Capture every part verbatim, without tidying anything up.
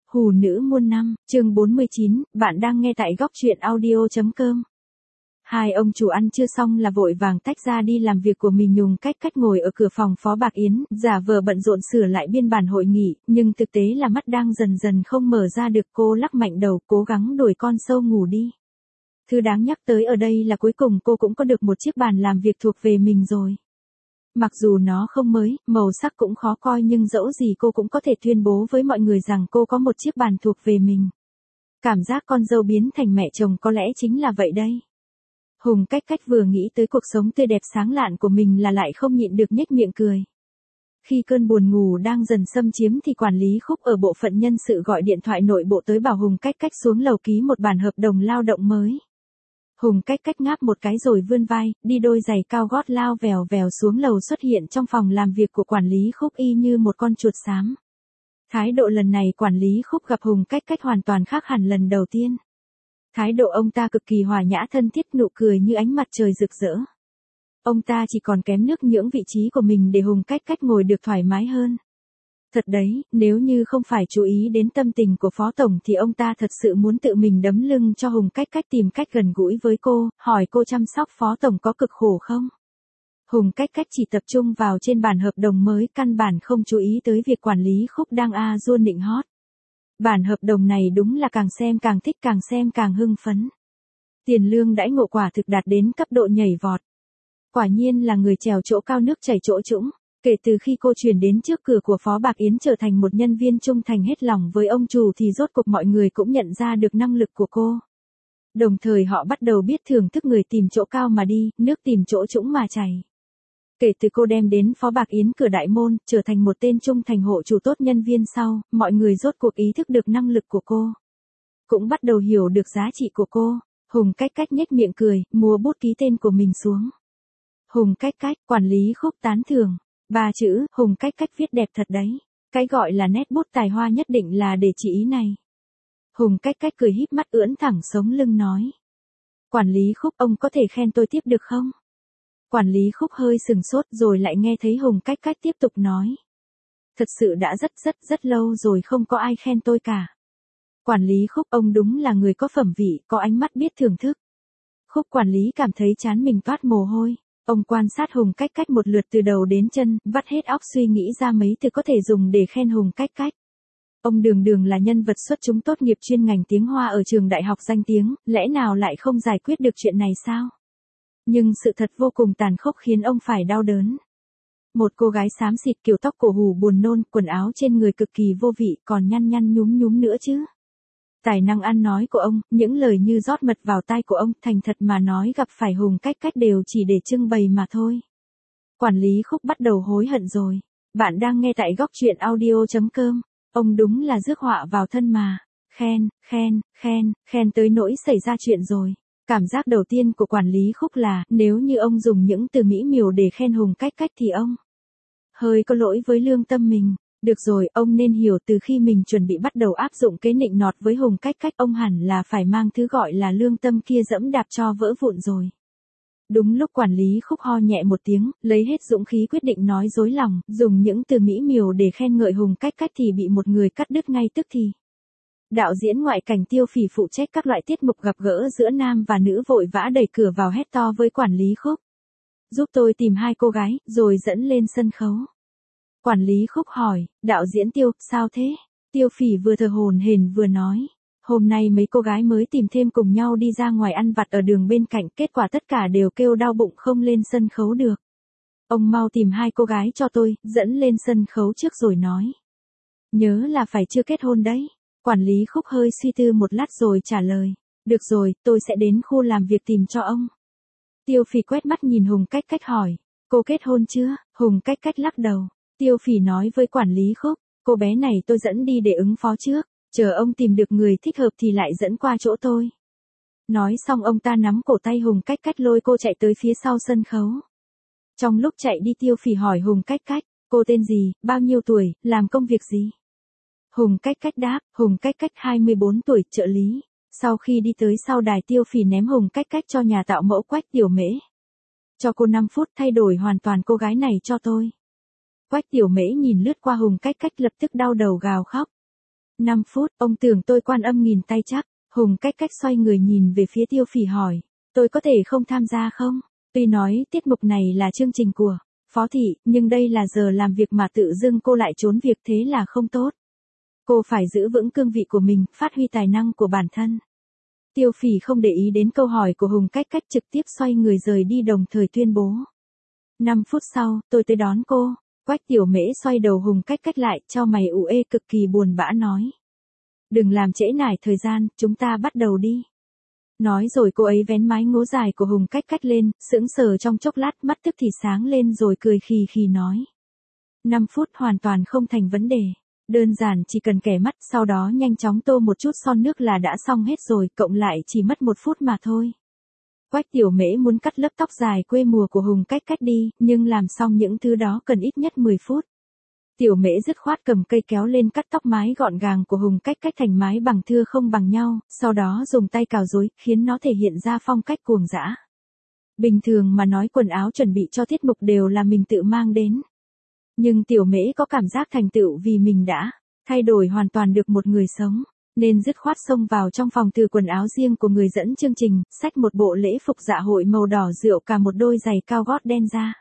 Hù nữ muôn năm, chương bốn mươi chín, bạn đang nghe tại góc truyện audio.com. Hai ông chủ ăn chưa xong là vội vàng tách ra đi làm việc của mình. Nhung cách cách ngồi ở cửa phòng Phó Bạc Yến, giả vờ bận rộn sửa lại biên bản hội nghị, nhưng thực tế là mắt đang dần dần không mở ra được. Cô lắc mạnh đầu, cố gắng đuổi con sâu ngủ đi. Thứ đáng nhắc tới ở đây là cuối cùng cô cũng có được một chiếc bàn làm việc thuộc về mình rồi. Mặc dù nó không mới, màu sắc cũng khó coi, nhưng dẫu gì cô cũng có thể tuyên bố với mọi người rằng cô có một chiếc bàn thuộc về mình. Cảm giác con dâu biến thành mẹ chồng có lẽ chính là vậy đây. Hùng cách cách vừa nghĩ tới cuộc sống tươi đẹp sáng lạn của mình là lại không nhịn được nhếch miệng cười. Khi cơn buồn ngủ đang dần xâm chiếm thì quản lý Khúc ở bộ phận nhân sự gọi điện thoại nội bộ tới bảo Hùng cách cách xuống lầu ký một bản hợp đồng lao động mới. Hùng cách cách ngáp một cái rồi vươn vai, đi đôi giày cao gót lao vèo vèo xuống lầu, xuất hiện trong phòng làm việc của quản lý Khúc y như một con chuột xám. Thái độ lần này quản lý Khúc gặp Hùng cách cách hoàn toàn khác hẳn lần đầu tiên. Thái độ ông ta cực kỳ hòa nhã thân thiết, nụ cười như ánh mặt trời rực rỡ. Ông ta chỉ còn kém nước nhưỡng vị trí của mình để Hùng cách cách ngồi được thoải mái hơn. Thật đấy, nếu như không phải chú ý đến tâm tình của Phó Tổng thì ông ta thật sự muốn tự mình đấm lưng cho Hùng cách cách, tìm cách gần gũi với cô, hỏi cô chăm sóc Phó Tổng có cực khổ không. Hùng cách cách chỉ tập trung vào trên bản hợp đồng mới, căn bản không chú ý tới việc quản lý Khúc đang a dua nịnh hót. Bản hợp đồng này đúng là càng xem càng thích, càng xem càng hưng phấn. Tiền lương đãi ngộ quả thực đạt đến cấp độ nhảy vọt. Quả nhiên là người trèo chỗ cao nước chảy chỗ trũng. Kể từ khi cô chuyển đến trước cửa của Phó Bạc Yến trở thành một nhân viên trung thành hết lòng với ông chủ thì rốt cuộc mọi người cũng nhận ra được năng lực của cô. Đồng thời họ bắt đầu biết thưởng thức người tìm chỗ cao mà đi, nước tìm chỗ trũng mà chảy. Kể từ cô đem đến Phó Bạc Yến cửa đại môn, trở thành một tên trung thành hộ chủ tốt nhân viên sau, mọi người rốt cuộc ý thức được năng lực của cô. Cũng bắt đầu hiểu được giá trị của cô. Hùng cách cách nhếch miệng cười, múa bút ký tên của mình xuống. Hùng cách cách, quản lý Khúc tán thưởng. Ba chữ, Hùng cách cách viết đẹp thật đấy. Cái gọi là nét bút tài hoa nhất định là để chỉ ý này. Hùng cách cách cười híp mắt ưỡn thẳng sống lưng nói. Quản lý Khúc, ông có thể khen tôi tiếp được không? Quản lý Khúc hơi sừng sốt rồi lại nghe thấy Hùng cách cách tiếp tục nói. Thật sự đã rất rất rất lâu rồi không có ai khen tôi cả. Quản lý Khúc, ông đúng là người có phẩm vị, có ánh mắt biết thưởng thức. Khúc quản lý cảm thấy trán mình toát mồ hôi. Ông quan sát Hùng cách cách một lượt từ đầu đến chân, vắt hết óc suy nghĩ ra mấy từ có thể dùng để khen Hùng cách cách. Ông đường đường là nhân vật xuất chúng tốt nghiệp chuyên ngành tiếng Hoa ở trường đại học danh tiếng, lẽ nào lại không giải quyết được chuyện này sao? Nhưng sự thật vô cùng tàn khốc khiến ông phải đau đớn. Một cô gái xám xịt, kiểu tóc cổ hù buồn nôn, quần áo trên người cực kỳ vô vị, còn nhăn nhăn nhúm nhúm nữa chứ. Tài năng ăn nói của ông, những lời như rót mật vào tai của ông, thành thật mà nói gặp phải Hùng cách cách đều chỉ để trưng bày mà thôi. Quản lý Khúc bắt đầu hối hận rồi. Bạn đang nghe tại góc truyện audio.com. Ông đúng là rước họa vào thân mà. Khen, khen, khen, khen tới nỗi xảy ra chuyện rồi. Cảm giác đầu tiên của quản lý Khúc là, nếu như ông dùng những từ mỹ miều để khen Hùng cách cách thì ông hơi có lỗi với lương tâm mình. Được rồi, ông nên hiểu từ khi mình chuẩn bị bắt đầu áp dụng kế nịnh nọt với Hùng cách cách, ông hẳn là phải mang thứ gọi là lương tâm kia dẫm đạp cho vỡ vụn rồi. Đúng lúc quản lý Khúc ho nhẹ một tiếng, lấy hết dũng khí quyết định nói dối lòng, dùng những từ mỹ miều để khen ngợi Hùng cách cách thì bị một người cắt đứt ngay tức thì. Đạo diễn ngoại cảnh Tiêu Phỉ phụ trách các loại tiết mục gặp gỡ giữa nam và nữ vội vã đẩy cửa vào hét to với quản lý Khúc. Giúp tôi tìm hai cô gái, rồi dẫn lên sân khấu. Quản lý Khúc hỏi, đạo diễn Tiêu, sao thế? Tiêu Phỉ vừa thở hổn hển vừa nói, hôm nay mấy cô gái mới tìm thêm cùng nhau đi ra ngoài ăn vặt ở đường bên cạnh, kết quả tất cả đều kêu đau bụng không lên sân khấu được. Ông mau tìm hai cô gái cho tôi, dẫn lên sân khấu trước rồi nói. Nhớ là phải chưa kết hôn đấy. Quản lý Khúc hơi suy tư một lát rồi trả lời, được rồi, tôi sẽ đến khu làm việc tìm cho ông. Tiêu Phỉ quét mắt nhìn Hùng cách cách hỏi, cô kết hôn chưa? Hùng cách cách lắc đầu. Tiêu Phỉ nói với quản lý Khúc, cô bé này tôi dẫn đi để ứng phó trước, chờ ông tìm được người thích hợp thì lại dẫn qua chỗ tôi. Nói xong ông ta nắm cổ tay Hùng cách cách lôi cô chạy tới phía sau sân khấu. Trong lúc chạy đi Tiêu Phỉ hỏi Hùng cách cách, cô tên gì, bao nhiêu tuổi, làm công việc gì? Hùng cách cách đáp, Hùng cách cách hai mươi bốn tuổi, trợ lý. Sau khi đi tới sau đài Tiêu Phỉ ném Hùng cách cách cho nhà tạo mẫu Quách Tiểu Mễ. Cho cô năm phút thay đổi hoàn toàn cô gái này cho tôi. Quách Tiểu Mễ nhìn lướt qua Hùng cách cách lập tức đau đầu gào khóc. năm phút, ông tưởng tôi quan âm nghìn tay chắc. Hùng Cách Cách xoay người nhìn về phía Tiêu Phỉ hỏi. Tôi có thể không tham gia không? Tuy nói tiết mục này là chương trình của Phó Thị, nhưng đây là giờ làm việc mà tự dưng cô lại trốn việc thế là không tốt. Cô phải giữ vững cương vị của mình, phát huy tài năng của bản thân. Tiêu Phỉ không để ý đến câu hỏi của Hùng Cách Cách, trực tiếp xoay người rời đi đồng thời tuyên bố. năm phút sau, tôi tới đón cô. Quách Tiểu Mễ xoay đầu Hùng Cách Cách lại, cho mày ủ ê cực kỳ buồn bã nói. Đừng làm trễ nải thời gian, chúng ta bắt đầu đi. Nói rồi cô ấy vén mái ngố dài của Hùng Cách Cách lên, sững sờ trong chốc lát, mắt tức thì sáng lên rồi cười khì khì nói. năm phút hoàn toàn không thành vấn đề. Đơn giản chỉ cần kẻ mắt, sau đó nhanh chóng tô một chút son nước là đã xong hết rồi, cộng lại chỉ mất một phút mà thôi. Quách Tiểu Mễ muốn cắt lớp tóc dài quê mùa của Hùng Cách Cách đi, nhưng làm xong những thứ đó cần ít nhất mười phút. Tiểu Mễ dứt khoát cầm cây kéo lên cắt tóc mái gọn gàng của Hùng Cách Cách thành mái bằng thưa không bằng nhau, sau đó dùng tay cào rối, khiến nó thể hiện ra phong cách cuồng dã. Bình thường mà nói quần áo chuẩn bị cho tiết mục đều là mình tự mang đến. Nhưng Tiểu Mễ có cảm giác thành tựu vì mình đã thay đổi hoàn toàn được một người sống, nên dứt khoát xông vào trong phòng từ quần áo riêng của người dẫn chương trình, xách một bộ lễ phục dạ hội màu đỏ rượu cả một đôi giày cao gót đen ra.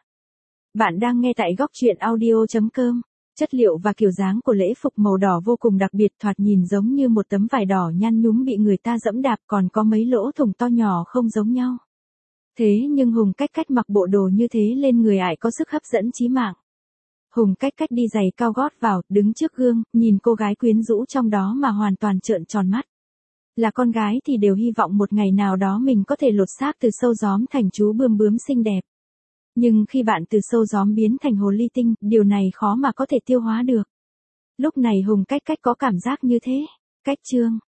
Bạn đang nghe tại góc truyện audio chấm com. Chất liệu và kiểu dáng của lễ phục màu đỏ vô cùng đặc biệt, thoạt nhìn giống như một tấm vải đỏ nhăn nhúm bị người ta dẫm đạp, còn có mấy lỗ thủng to nhỏ không giống nhau. Thế nhưng Hùng Cách Cách mặc bộ đồ như thế lên người ải có sức hấp dẫn chí mạng. Hùng Cách Cách đi giày cao gót vào, đứng trước gương, nhìn cô gái quyến rũ trong đó mà hoàn toàn trợn tròn mắt. Là con gái thì đều hy vọng một ngày nào đó mình có thể lột xác từ sâu gióm thành chú bươm bướm xinh đẹp. Nhưng khi bạn từ sâu gióm biến thành hồ ly tinh, điều này khó mà có thể tiêu hóa được. Lúc này Hùng Cách Cách có cảm giác như thế. Cách chương